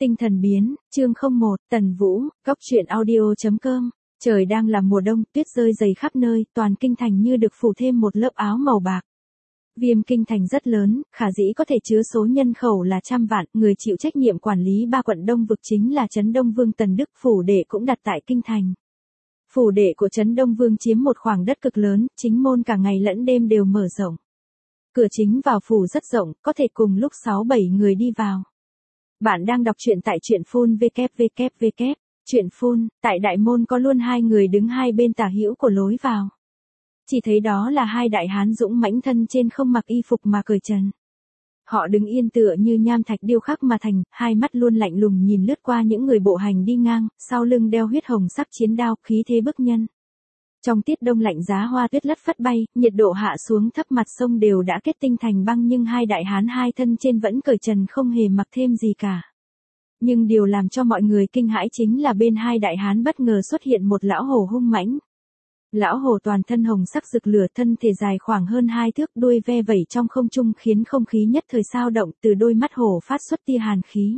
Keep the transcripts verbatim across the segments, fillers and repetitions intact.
Tinh thần biến, chương không một, Tần Vũ, góc truyện audio chấm com. Trời đang là mùa đông, tuyết rơi dày khắp nơi, toàn kinh thành như được phủ thêm một lớp áo màu bạc. Viêm kinh thành rất lớn, khả dĩ có thể chứa số nhân khẩu là trăm vạn, người chịu trách nhiệm quản lý ba quận Đông vực chính là Trấn Đông Vương Tần Đức, phủ đệ cũng đặt tại kinh thành. Phủ đệ của Trấn Đông Vương chiếm một khoảng đất cực lớn, chính môn cả ngày lẫn đêm đều mở rộng. Cửa chính vào phủ rất rộng, có thể cùng lúc sáu bảy người đi vào. Bạn đang đọc truyện tại truyện phun vê vê vê. Truyện phun, tại đại môn có luôn hai người đứng hai bên tả hữu của lối vào. Chỉ thấy đó là hai đại hán dũng mãnh thân trên không mặc y phục mà cởi trần. Họ đứng yên tựa như nham thạch điêu khắc mà thành, hai mắt luôn lạnh lùng nhìn lướt qua những người bộ hành đi ngang, sau lưng đeo huyết hồng sắc chiến đao, khí thế bức nhân. Trong tiết đông lạnh giá hoa tuyết lất phất bay, nhiệt độ hạ xuống thấp mặt sông đều đã kết tinh thành băng nhưng hai đại hán hai thân trên vẫn cởi trần không hề mặc thêm gì cả. Nhưng điều làm cho mọi người kinh hãi chính là bên hai đại hán bất ngờ xuất hiện một lão hổ hung mãnh. Lão hổ toàn thân hồng sắc rực lửa, thân thể dài khoảng hơn hai thước, đuôi ve vẩy trong không trung khiến không khí nhất thời sao động, từ đôi mắt hổ phát xuất tia hàn khí.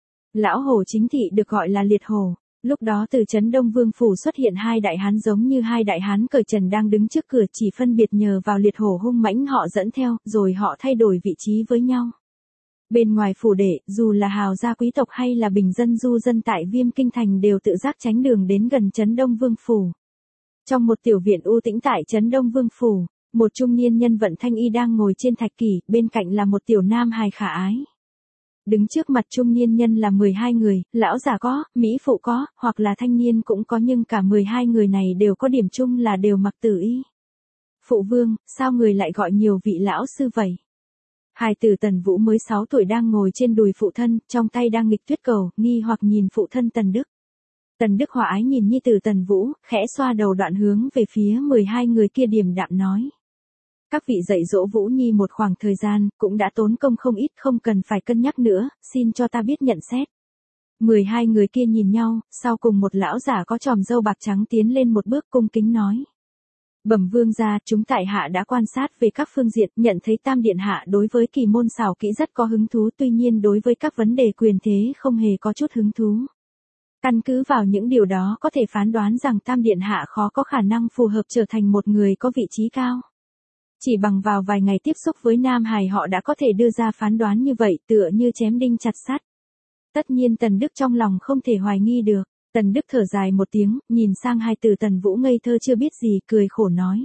Lão hổ chính thị được gọi là liệt hổ. Lúc đó từ Trấn Đông Vương phủ xuất hiện hai đại hán giống như hai đại hán cởi trần đang đứng trước cửa, chỉ phân biệt nhờ vào liệt hổ hung mãnh họ dẫn theo, rồi họ thay đổi vị trí với nhau. Bên ngoài phủ đệ, dù là hào gia quý tộc hay là bình dân du dân tại Viêm kinh thành đều tự giác tránh đường đến gần Trấn Đông Vương phủ. Trong một tiểu viện u tĩnh tại Trấn Đông Vương phủ, một trung niên nhân vận thanh y đang ngồi trên thạch kỷ, bên cạnh là một tiểu nam hài khả ái. Đứng trước mặt trung niên nhân là mười hai người, lão già có, mỹ phụ có, hoặc là thanh niên cũng có, nhưng cả mười hai người này đều có điểm chung là đều mặc tử y. Phụ vương, sao người lại gọi nhiều vị lão sư vậy? Hài tử Tần Vũ mới sáu tuổi đang ngồi trên đùi phụ thân, trong tay đang nghịch tuyết cầu, nghi hoặc nhìn phụ thân Tần Đức. Tần Đức hòa ái nhìn nhi tử Tần Vũ, khẽ xoa đầu đoạn hướng về phía mười hai người kia điềm đạm nói. Các vị dạy dỗ Vũ Nhi một khoảng thời gian, cũng đã tốn công không ít, không cần phải cân nhắc nữa, xin cho ta biết nhận xét. mười hai người kia nhìn nhau, sau cùng một lão giả có chòm râu bạc trắng tiến lên một bước cung kính nói. Bẩm vương gia, chúng tại hạ đã quan sát về các phương diện, nhận thấy Tam Điện Hạ đối với kỳ môn xảo kỹ rất có hứng thú, tuy nhiên đối với các vấn đề quyền thế không hề có chút hứng thú. Căn cứ vào những điều đó có thể phán đoán rằng Tam Điện Hạ khó có khả năng phù hợp trở thành một người có vị trí cao. Chỉ bằng vào vài ngày tiếp xúc với Nam Hải họ đã có thể đưa ra phán đoán như vậy, tựa như chém đinh chặt sắt. Tất nhiên Tần Đức trong lòng không thể hoài nghi được. Tần Đức thở dài một tiếng, nhìn sang hai từ Tần Vũ ngây thơ chưa biết gì, cười khổ nói.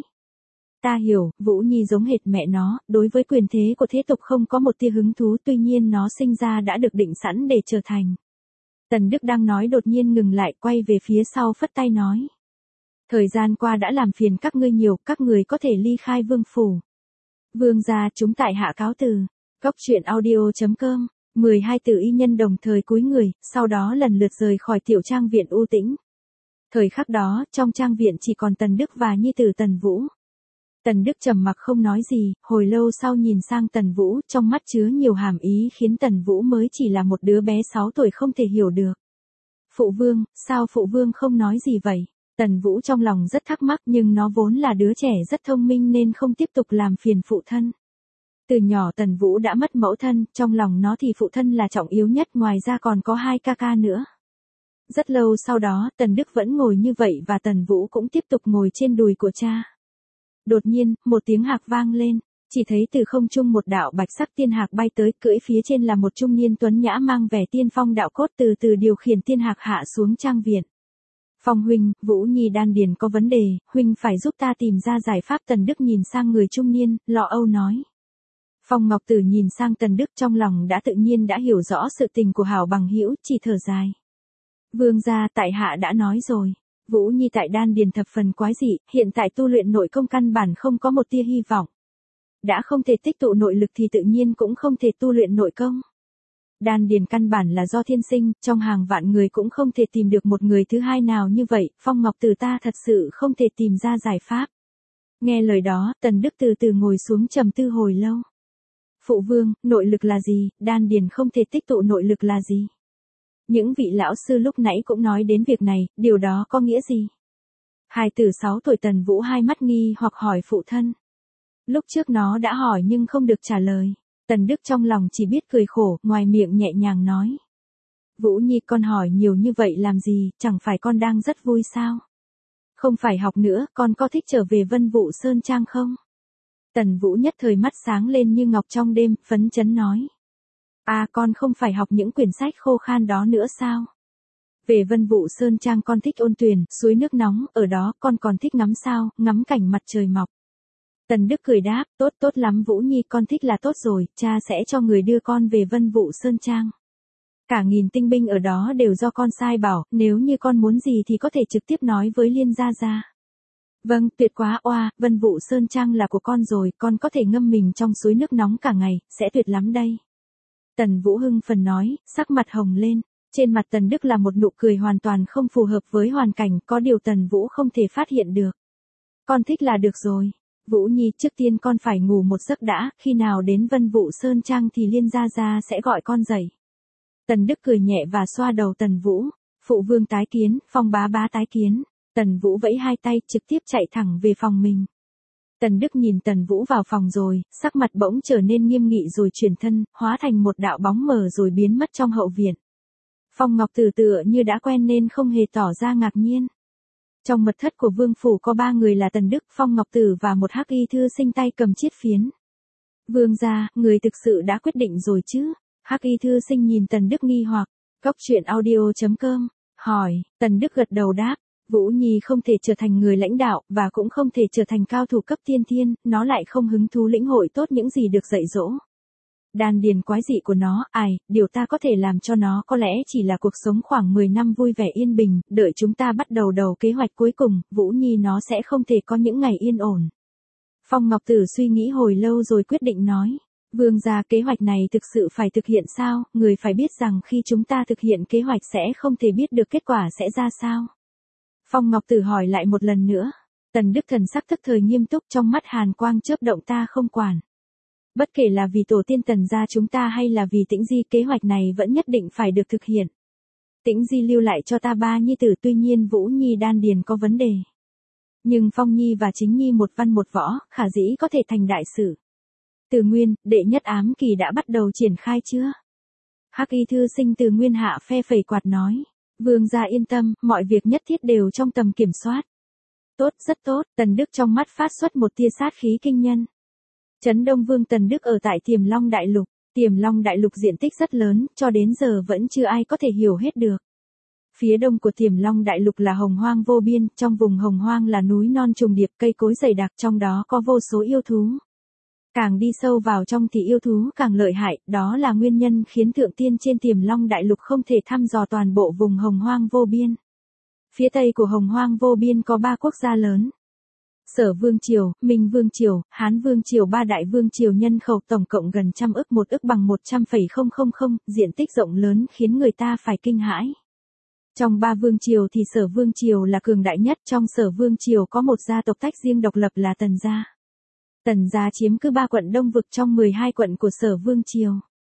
Ta hiểu, Vũ Nhi giống hệt mẹ nó, đối với quyền thế của thế tục không có một tia hứng thú, tuy nhiên nó sinh ra đã được định sẵn để trở thành. Tần Đức đang nói đột nhiên ngừng lại, quay về phía sau phất tay nói. Thời gian qua đã làm phiền các ngươi nhiều, các người có thể ly khai vương phủ. Vương gia, chúng tại hạ cáo từ. Góc truyện audio chấm com. mười hai tử y nhân đồng thời cúi người, sau đó lần lượt rời khỏi tiểu trang viện u tĩnh. Thời khắc đó, trong trang viện chỉ còn Tần Đức và nhi tử Tần Vũ. Tần Đức trầm mặc không nói gì, hồi lâu sau nhìn sang Tần Vũ, trong mắt chứa nhiều hàm ý khiến Tần Vũ mới chỉ là một đứa bé sáu tuổi không thể hiểu được. Phụ vương, sao phụ vương không nói gì vậy? Tần Vũ trong lòng rất thắc mắc, nhưng nó vốn là đứa trẻ rất thông minh nên không tiếp tục làm phiền phụ thân. Từ nhỏ Tần Vũ đã mất mẫu thân, trong lòng nó thì phụ thân là trọng yếu nhất, ngoài ra còn có hai ca ca nữa. Rất lâu sau đó, Tần Đức vẫn ngồi như vậy và Tần Vũ cũng tiếp tục ngồi trên đùi của cha. Đột nhiên, một tiếng hạc vang lên, chỉ thấy từ không trung một đạo bạch sắc tiên hạc bay tới, cưỡi phía trên là một trung niên tuấn nhã mang vẻ tiên phong đạo cốt, từ từ điều khiển tiên hạc hạ xuống trang viện. Phong huynh, Vũ Nhi đan điền có vấn đề, huynh phải giúp ta tìm ra giải pháp. Tần Đức nhìn sang người trung niên, lo âu nói. Phong Ngọc Tử nhìn sang Tần Đức, trong lòng đã tự nhiên đã hiểu rõ sự tình của hảo bằng hữu, chỉ thở dài. Vương gia, tại hạ đã nói rồi. Vũ Nhi tại đan điền thập phần quái dị, hiện tại tu luyện nội công căn bản không có một tia hy vọng. Đã không thể tích tụ nội lực thì tự nhiên cũng không thể tu luyện nội công. Đan điền căn bản là do thiên sinh, trong hàng vạn người cũng không thể tìm được một người thứ hai nào như vậy, Phong Ngọc Tử ta thật sự không thể tìm ra giải pháp. Nghe lời đó, Tần Đức từ từ ngồi xuống trầm tư hồi lâu. Phụ vương, nội lực là gì, đan điền không thể tích tụ nội lực là gì? Những vị lão sư lúc nãy cũng nói đến việc này, điều đó có nghĩa gì? Hài tử sáu tuổi Tần Vũ hai mắt nghi hoặc hỏi phụ thân. Lúc trước nó đã hỏi nhưng không được trả lời. Tần Đức trong lòng chỉ biết cười khổ, ngoài miệng nhẹ nhàng nói. Vũ Nhi, con hỏi nhiều như vậy làm gì, chẳng phải con đang rất vui sao? Không phải học nữa, con có thích trở về Vân Vũ Sơn Trang không? Tần Vũ nhất thời mắt sáng lên như ngọc trong đêm, phấn chấn nói. À, con không phải học những quyển sách khô khan đó nữa sao? Về Vân Vũ Sơn Trang con thích ôn tuyền, suối nước nóng, ở đó con còn thích ngắm sao, ngắm cảnh mặt trời mọc. Tần Đức cười đáp, tốt tốt lắm Vũ Nhi, con thích là tốt rồi, cha sẽ cho người đưa con về Vân Vũ Sơn Trang. Cả nghìn tinh binh ở đó đều do con sai bảo, nếu như con muốn gì thì có thể trực tiếp nói với Liên Gia Gia. Vâng, tuyệt quá, oa, Vân Vũ Sơn Trang là của con rồi, con có thể ngâm mình trong suối nước nóng cả ngày, sẽ tuyệt lắm đây. Tần Vũ hưng phần nói, sắc mặt hồng lên, trên mặt Tần Đức là một nụ cười hoàn toàn không phù hợp với hoàn cảnh, có điều Tần Vũ không thể phát hiện được. Con thích là được rồi. Vũ Nhi, trước tiên con phải ngủ một giấc đã, khi nào đến Vân Vũ Sơn Trang thì Liên Gia Gia sẽ gọi con dậy. Tần Đức cười nhẹ và xoa đầu Tần Vũ, phụ vương tái kiến, Phong bá bá tái kiến. Tần Vũ vẫy hai tay trực tiếp chạy thẳng về phòng mình. Tần Đức nhìn Tần Vũ vào phòng rồi, sắc mặt bỗng trở nên nghiêm nghị rồi chuyển thân, hóa thành một đạo bóng mờ rồi biến mất trong hậu viện. Phong Ngọc Tử tựa như đã quen nên không hề tỏ ra ngạc nhiên. Trong mật thất của vương phủ có ba người là Tần Đức, Phong Ngọc Tử và một hắc y thư sinh tay cầm chiết phiến. Vương gia, người thực sự đã quyết định rồi chứ? Hắc y thư sinh nhìn Tần Đức nghi hoặc. Cốc truyện audio chấm com hỏi, Tần Đức gật đầu đáp. Vũ Nhi không thể trở thành người lãnh đạo, và cũng không thể trở thành cao thủ cấp tiên thiên, nó lại không hứng thú lĩnh hội tốt những gì được dạy dỗ. Đan điền quái dị của nó, ai, điều ta có thể làm cho nó có lẽ chỉ là cuộc sống khoảng mười năm vui vẻ yên bình, đợi chúng ta bắt đầu đầu kế hoạch cuối cùng, Vũ Nhi nó sẽ không thể có những ngày yên ổn. Phong Ngọc Tử suy nghĩ hồi lâu rồi quyết định nói. Vương gia, kế hoạch này thực sự phải thực hiện sao, người phải biết rằng khi chúng ta thực hiện kế hoạch sẽ không thể biết được kết quả sẽ ra sao. Phong Ngọc Tử hỏi lại một lần nữa. Tần Đức thần sắc tức thời nghiêm túc, trong mắt hàn quang chớp động, ta không quản. Bất kể là vì tổ tiên Tần gia chúng ta hay là vì Tĩnh Di, kế hoạch này vẫn nhất định phải được thực hiện. Tĩnh Di lưu lại cho ta ba nhi tử, tuy nhiên Vũ Nhi đan điền có vấn đề. Nhưng Phong Nhi và Chính Nhi một văn một võ, khả dĩ có thể thành đại sự. Từ Nguyên, đệ nhất ám kỳ đã bắt đầu triển khai chưa? Hắc y thư sinh Từ Nguyên hạ phe phẩy quạt nói. Vương gia yên tâm, mọi việc nhất thiết đều trong tầm kiểm soát. Tốt, rất tốt, Tần Đức trong mắt phát xuất một tia sát khí kinh nhân. Trấn Đông Vương Tần Đức ở tại Tiềm Long Đại Lục. Tiềm Long Đại Lục diện tích rất lớn, cho đến giờ vẫn chưa ai có thể hiểu hết được. Phía đông của Tiềm Long Đại Lục là hồng hoang vô biên, trong vùng hồng hoang là núi non trùng điệp, cây cối dày đặc, trong đó có vô số yêu thú. Càng đi sâu vào trong thì yêu thú càng lợi hại, đó là nguyên nhân khiến thượng tiên trên Tiềm Long Đại Lục không thể thăm dò toàn bộ vùng hồng hoang vô biên. Phía tây của hồng hoang vô biên có ba quốc gia lớn. Sở Vương Triều, Minh Vương Triều, Hán Vương Triều, ba đại vương triều, nhân khẩu tổng cộng gần trăm ức, một ức bằng một trăm phẩy không không không, diện tích rộng lớn khiến người ta phải kinh hãi. Trong ba vương triều thì Sở Vương Triều là cường đại nhất, trong Sở Vương Triều có một gia tộc tách riêng độc lập là Tần gia. Tần gia chiếm cứ ba quận đông vực trong mười hai quận của Sở Vương Triều.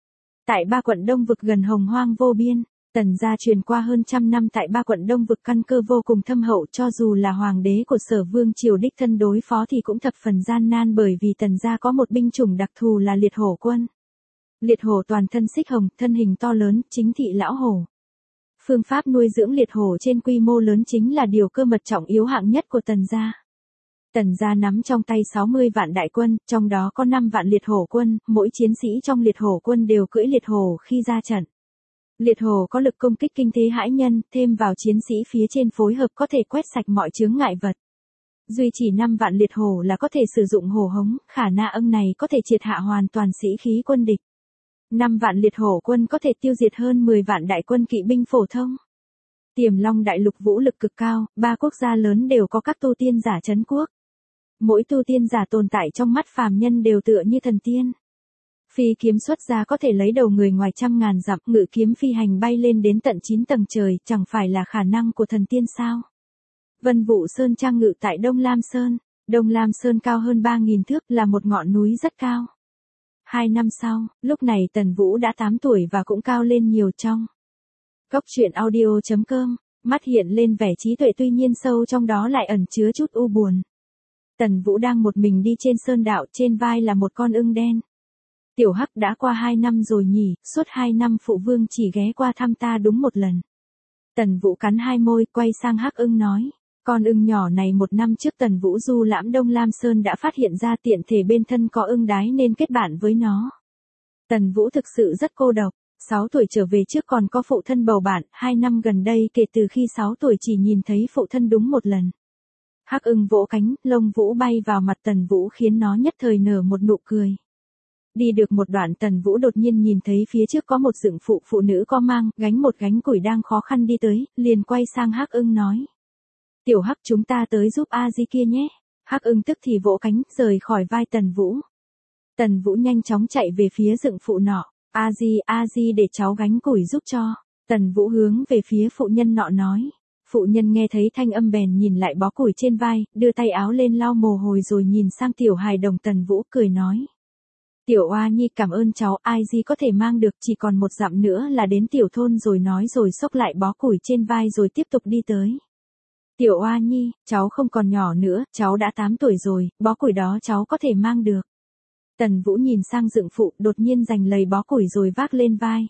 Tại ba quận đông vực gần hồng hoang vô biên, Tần gia truyền qua hơn trăm năm tại ba quận đông vực, căn cơ vô cùng thâm hậu, cho dù là hoàng đế của Sở Vương Triều đích thân đối phó thì cũng thập phần gian nan, bởi vì Tần gia có một binh chủng đặc thù là liệt hổ quân. Liệt hổ toàn thân xích hồng, thân hình to lớn, chính thị lão hổ. Phương pháp nuôi dưỡng liệt hổ trên quy mô lớn chính là điều cơ mật trọng yếu hạng nhất của Tần gia. Tần gia nắm trong tay sáu mươi vạn đại quân, trong đó có năm vạn liệt hổ quân, mỗi chiến sĩ trong liệt hổ quân đều cưỡi liệt hổ khi ra trận. Liệt hổ có lực công kích kinh thế hãi nhân, thêm vào chiến sĩ phía trên phối hợp có thể quét sạch mọi chướng ngại vật. Duy chỉ năm vạn liệt hổ là có thể sử dụng hổ hống, khả na âm này có thể triệt hạ hoàn toàn sĩ khí quân địch. năm vạn liệt hổ quân có thể tiêu diệt hơn mười vạn đại quân kỵ binh phổ thông. Tiềm Long Đại Lục vũ lực cực cao, ba quốc gia lớn đều có các tu tiên giả trấn quốc. Mỗi tu tiên giả tồn tại trong mắt phàm nhân đều tựa như thần tiên. Phi kiếm xuất ra có thể lấy đầu người ngoài trăm ngàn dặm, ngự kiếm phi hành bay lên đến tận chín tầng trời, chẳng phải là khả năng của thần tiên sao? Vân Vũ Sơn Trang ngự tại Đông Lam Sơn. Đông Lam Sơn cao hơn ba nghìn thước, là một ngọn núi rất cao. Hai năm sau, lúc này Tần Vũ đã tám tuổi và cũng cao lên nhiều. Trong Cốc truyện audio chấm com, mắt hiện lên vẻ trí tuệ, tuy nhiên sâu trong đó lại ẩn chứa chút u buồn. Tần Vũ đang một mình đi trên sơn đạo, trên vai là một con ưng đen. Tiểu Hắc đã qua hai năm rồi nhỉ, suốt hai năm phụ vương chỉ ghé qua thăm ta đúng một lần. Tần Vũ cắn hai môi, quay sang Hắc Ưng nói. Con ưng nhỏ này một năm trước Tần Vũ du lãm Đông Lam Sơn đã phát hiện ra tiện thể bên thân có ưng đái nên kết bạn với nó. Tần Vũ thực sự rất cô độc, sáu tuổi trở về trước còn có phụ thân bầu bạn, hai năm gần đây kể từ khi sáu tuổi chỉ nhìn thấy phụ thân đúng một lần. Hắc Ưng vỗ cánh, lông vũ bay vào mặt Tần Vũ khiến nó nhất thời nở một nụ cười. Đi được một đoạn Tần Vũ đột nhiên nhìn thấy phía trước có một dựng phụ phụ nữ có mang, gánh một gánh củi đang khó khăn đi tới, liền quay sang Hắc Ưng nói. Tiểu Hắc chúng ta tới giúp A Di kia nhé. Hắc Ưng tức thì vỗ cánh, rời khỏi vai Tần Vũ. Tần Vũ nhanh chóng chạy về phía dựng phụ nọ. A Di, A Di để cháu gánh củi giúp cho. Tần Vũ hướng về phía phụ nhân nọ nói. Phụ nhân nghe thấy thanh âm bèn nhìn lại bó củi trên vai, đưa tay áo lên lau mồ hôi rồi nhìn sang tiểu hài đồng Tần Vũ cười nói. Tiểu Oa Nhi cảm ơn cháu, ai Di có thể mang được, chỉ còn một dặm nữa là đến tiểu thôn rồi, nói rồi xốc lại bó củi trên vai rồi tiếp tục đi tới. Tiểu Oa Nhi, cháu không còn nhỏ nữa, cháu đã tám tuổi rồi, bó củi đó cháu có thể mang được. Tần Vũ nhìn sang dựng phụ, đột nhiên giành lấy bó củi rồi vác lên vai.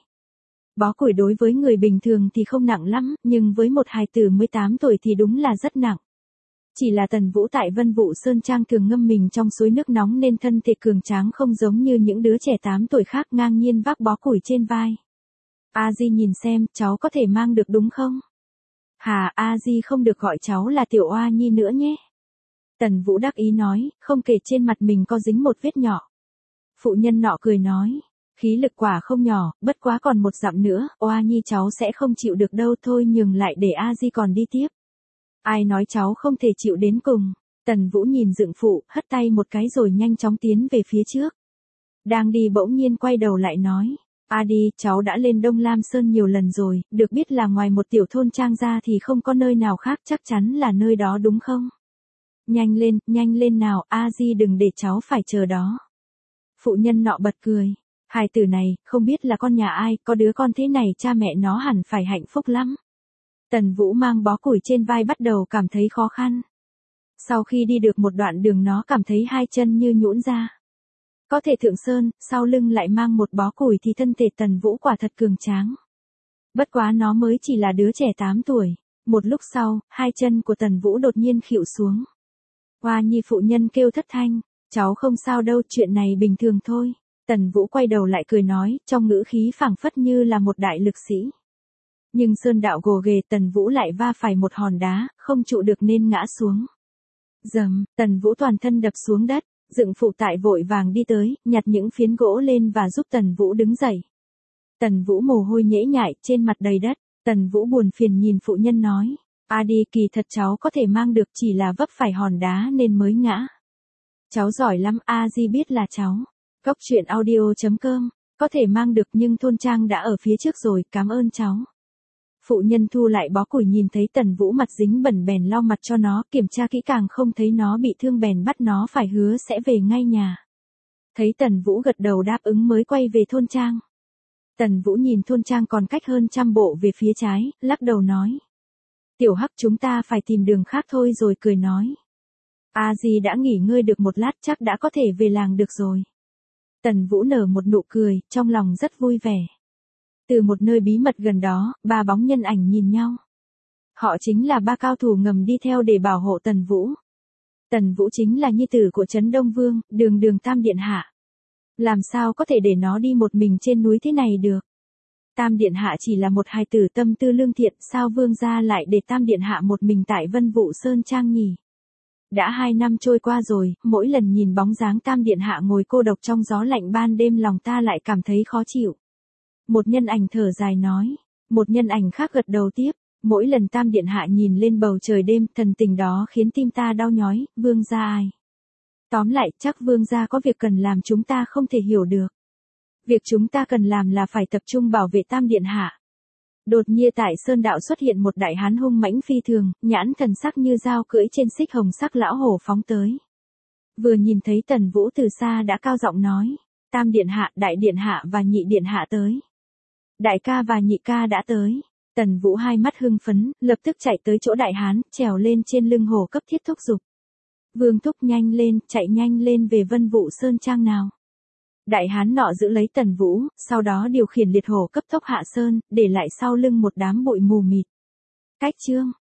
Bó củi đối với người bình thường thì không nặng lắm, nhưng với một hài tử mới tám tuổi thì đúng là rất nặng. Chỉ là Tần Vũ tại Vân Vũ Sơn Trang thường ngâm mình trong suối nước nóng nên thân thể cường tráng không giống như những đứa trẻ tám tuổi khác ngang nhiên vác bó củi trên vai. A Di nhìn xem, cháu có thể mang được đúng không? Hà, A Di không được gọi cháu là Tiểu Oa Nhi nữa nhé. Tần Vũ đắc ý nói, không kể trên mặt mình có dính một vết nhỏ. Phụ nhân nọ cười nói, khí lực quả không nhỏ, bất quá còn một dặm nữa, Oa Nhi cháu sẽ không chịu được đâu, thôi nhường lại để A Di còn đi tiếp. Ai nói cháu không thể chịu đến cùng. Tần Vũ nhìn dựng phụ, hất tay một cái rồi nhanh chóng tiến về phía trước. Đang đi bỗng nhiên quay đầu lại nói. A đi, cháu đã lên Đông Lam Sơn nhiều lần rồi, được biết là ngoài một tiểu thôn trang ra thì không có nơi nào khác, chắc chắn là nơi đó đúng không? Nhanh lên, nhanh lên nào, A Di đừng để cháu phải chờ đó. Phụ nhân nọ bật cười. Hài tử này, không biết là con nhà ai, có đứa con thế này cha mẹ nó hẳn phải hạnh phúc lắm. Tần Vũ mang bó củi trên vai bắt đầu cảm thấy khó khăn. Sau khi đi được một đoạn đường nó cảm thấy hai chân như nhũn ra. Có thể thượng sơn, sau lưng lại mang một bó củi thì thân thể Tần Vũ quả thật cường tráng. Bất quá nó mới chỉ là đứa trẻ tám tuổi. Một lúc sau, hai chân của Tần Vũ đột nhiên khuỵu xuống. Oa Nhi phụ nhân kêu thất thanh, cháu không sao đâu, chuyện này bình thường thôi. Tần Vũ quay đầu lại cười nói, trong ngữ khí phảng phất như là một đại lực sĩ. Nhưng sơn đạo gồ ghề, Tần Vũ lại va phải một hòn đá, không trụ được nên ngã xuống. Dầm, Tần Vũ toàn thân đập xuống đất, dựng phụ tại vội vàng đi tới, nhặt những phiến gỗ lên và giúp Tần Vũ đứng dậy. Tần Vũ mồ hôi nhễ nhại, trên mặt đầy đất, Tần Vũ buồn phiền nhìn phụ nhân nói, a đi, kỳ thật cháu có thể mang được, chỉ là vấp phải hòn đá nên mới ngã. Cháu giỏi lắm, A Di biết là cháu. Cốc truyện audio chấm com, có thể mang được nhưng thôn trang đã ở phía trước rồi, cảm ơn cháu. Phụ nhân thu lại bó củi nhìn thấy Tần Vũ mặt dính bẩn bèn lau mặt cho nó, kiểm tra kỹ càng không thấy nó bị thương bèn bắt nó phải hứa sẽ về ngay nhà. Thấy Tần Vũ gật đầu đáp ứng mới quay về thôn trang. Tần Vũ nhìn thôn trang còn cách hơn trăm bộ về phía trái, lắc đầu nói. Tiểu Hắc chúng ta phải tìm đường khác thôi rồi cười nói. A Di đã nghỉ ngơi được một lát chắc đã có thể về làng được rồi. Tần Vũ nở một nụ cười, trong lòng rất vui vẻ. Từ một nơi bí mật gần đó, ba bóng nhân ảnh nhìn nhau. Họ chính là ba cao thủ ngầm đi theo để bảo hộ Tần Vũ. Tần Vũ chính là nhi tử của Trấn Đông Vương, Đường Đường Tam Điện Hạ. Làm sao có thể để nó đi một mình trên núi thế này được? Tam Điện Hạ chỉ là một hài tử tâm tư lương thiện, sao Vương gia lại để Tam Điện Hạ một mình tại Vân Vũ Sơn Trang nhỉ? Đã hai năm trôi qua rồi, mỗi lần nhìn bóng dáng Tam Điện Hạ ngồi cô độc trong gió lạnh ban đêm lòng ta lại cảm thấy khó chịu. Một nhân ảnh thở dài nói, một nhân ảnh khác gật đầu tiếp, mỗi lần Tam Điện Hạ nhìn lên bầu trời đêm, thần tình đó khiến tim ta đau nhói, Vương gia ai? Tóm lại, chắc Vương gia có việc cần làm chúng ta không thể hiểu được. Việc chúng ta cần làm là phải tập trung bảo vệ Tam Điện Hạ. Đột nhiên tại Sơn Đạo xuất hiện một đại hán hung mãnh phi thường, nhãn thần sắc như dao cưỡi trên xích hồng sắc lão hổ phóng tới. Vừa nhìn thấy Tần Vũ từ xa đã cao giọng nói, Tam Điện Hạ, Đại Điện Hạ và Nhị Điện Hạ tới. Đại ca và nhị ca đã tới. Tần Vũ hai mắt hưng phấn, lập tức chạy tới chỗ đại hán, trèo lên trên lưng hổ cấp thiết thúc giục. Vương thúc nhanh lên, chạy nhanh lên về Vân Vũ Sơn Trang nào. Đại hán nọ giữ lấy Tần Vũ, sau đó điều khiển liệt hổ cấp tốc hạ sơn, để lại sau lưng một đám bụi mù mịt. Cách chương